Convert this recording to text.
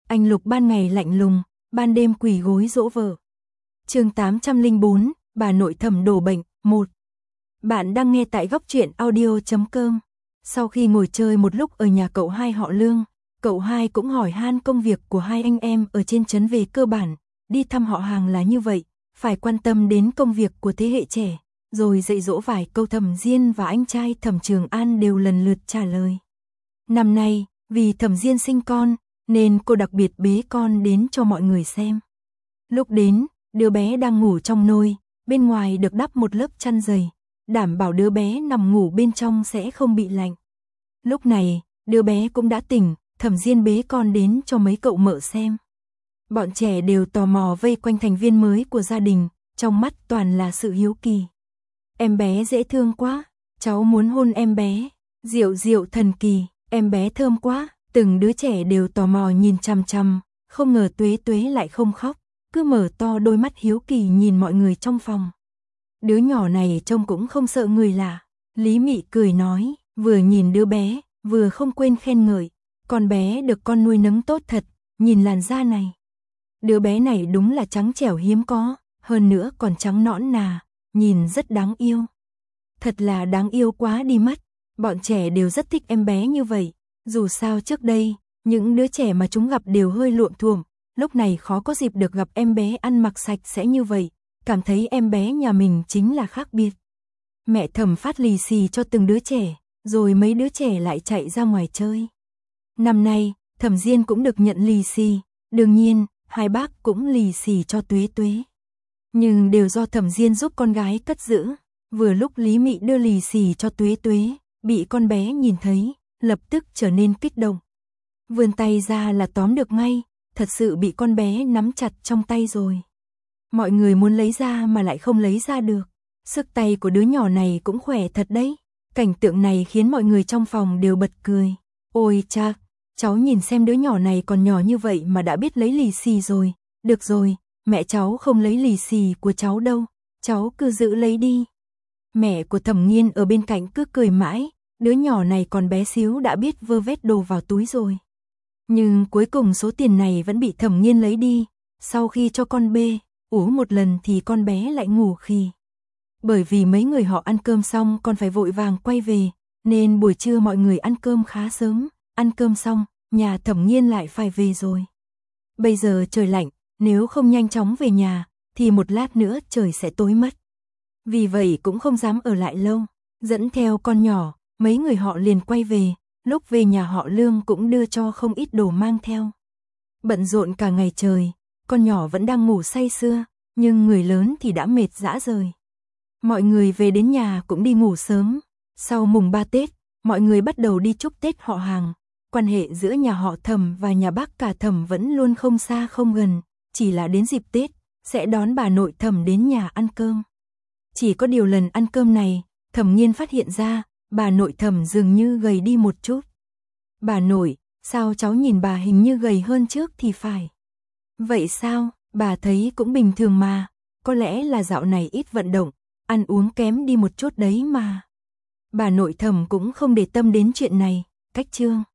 Anh Lục ban ngày lạnh lùng, ban đêm quỳ gối dỗ vợ. Chương 804, bà nội Thẩm đổ bệnh, 1. Bạn đang nghe tại góc truyện audio.com. Sau khi ngồi chơi một lúc ở nhà cậu hai họ Lương, cậu hai cũng hỏi han công việc của hai anh em ở trên trấn về cơ bản, đi thăm họ hàng là như vậy, phải quan tâm đến công việc của thế hệ trẻ, rồi dạy dỗ vài câu. Thẩm Diên và anh trai Thẩm Trường An đều lần lượt trả lời. Năm nay, vì Thẩm Diên sinh con, nên cô đặc biệt bế con đến cho mọi người xem. Lúc đến, đứa bé đang ngủ trong nôi, bên ngoài được đắp một lớp chăn dày, đảm bảo đứa bé nằm ngủ bên trong sẽ không bị lạnh. Lúc này, đứa bé cũng đã tỉnh, Thẩm Diên bế con đến cho mấy cậu mợ xem. Bọn trẻ đều tò mò vây quanh thành viên mới của gia đình, trong mắt toàn là sự hiếu kỳ. Em bé dễ thương quá, cháu muốn hôn em bé, Diệu Diệu thần kỳ, em bé thơm quá. Từng đứa trẻ đều tò mò nhìn chằm chằm, không ngờ Tuế Tuế lại không khóc, cứ mở to đôi mắt hiếu kỳ nhìn mọi người trong phòng. Đứa nhỏ này trông cũng không sợ người lạ, Lý Mị cười nói, vừa nhìn đứa bé, vừa không quên khen ngợi, con bé được con nuôi nấng tốt thật, nhìn làn da này. Đứa bé này đúng là trắng trẻo hiếm có, hơn nữa còn trắng nõn nà, nhìn rất đáng yêu. Thật là đáng yêu quá đi mất, bọn trẻ đều rất thích em bé như vậy. Dù sao trước đây, những đứa trẻ mà chúng gặp đều hơi luộm thuộm, lúc này khó có dịp được gặp em bé ăn mặc sạch sẽ như vậy, cảm thấy em bé nhà mình chính là khác biệt. Mẹ Thẩm phát lì xì cho từng đứa trẻ, rồi mấy đứa trẻ lại chạy ra ngoài chơi. Năm nay, Thẩm Diên cũng được nhận lì xì, đương nhiên, hai bác cũng lì xì cho Tuế Tuế. Nhưng đều do Thẩm Diên giúp con gái cất giữ, vừa lúc Lý Mị đưa lì xì cho Tuế Tuế, bị con bé nhìn thấy, lập tức trở nên kích động. Vươn tay ra là tóm được ngay, thật sự bị con bé nắm chặt trong tay rồi. Mọi người muốn lấy ra mà lại không lấy ra được. Sức tay của đứa nhỏ này cũng khỏe thật đấy. Cảnh tượng này khiến mọi người trong phòng đều bật cười. Ôi cha, cháu nhìn xem đứa nhỏ này còn nhỏ như vậy mà đã biết lấy lì xì rồi. Được rồi, mẹ cháu không lấy lì xì của cháu đâu, cháu cứ giữ lấy đi. Mẹ của Thẩm Nghiên ở bên cạnh cứ cười mãi. Đứa nhỏ này còn bé xíu đã biết vơ vét đồ vào túi rồi. Nhưng cuối cùng số tiền này vẫn bị Thẩm Nghiên lấy đi. Sau khi cho con bê, ủ một lần thì con bé lại ngủ khì. Bởi vì mấy người họ ăn cơm xong còn phải vội vàng quay về, nên buổi trưa mọi người ăn cơm khá sớm. Ăn cơm xong, nhà Thẩm Nghiên lại phải về rồi. Bây giờ trời lạnh, nếu không nhanh chóng về nhà, thì một lát nữa trời sẽ tối mất. Vì vậy cũng không dám ở lại lâu, dẫn theo con nhỏ. Mấy người họ liền quay về, lúc về nhà họ Lương cũng đưa cho không ít đồ mang theo. Bận rộn cả ngày trời, con nhỏ vẫn đang ngủ say sưa, nhưng người lớn thì đã mệt rã rời. Mọi người về đến nhà cũng đi ngủ sớm. Sau mùng 3 Tết, mọi người bắt đầu đi chúc Tết họ hàng. Quan hệ giữa nhà họ Thẩm và nhà bác cả Thẩm vẫn luôn không xa không gần, chỉ là đến dịp Tết, sẽ đón bà nội Thẩm đến nhà ăn cơm. Chỉ có điều lần ăn cơm này, Thẩm Nghiên phát hiện ra, bà nội Thẩm dường như gầy đi một chút. Bà nội, sao cháu nhìn bà hình như gầy hơn trước thì phải. Vậy sao, bà thấy cũng bình thường mà, có lẽ là dạo này ít vận động, ăn uống kém đi một chút đấy mà. Bà nội Thẩm cũng không để tâm đến chuyện này, cách chương.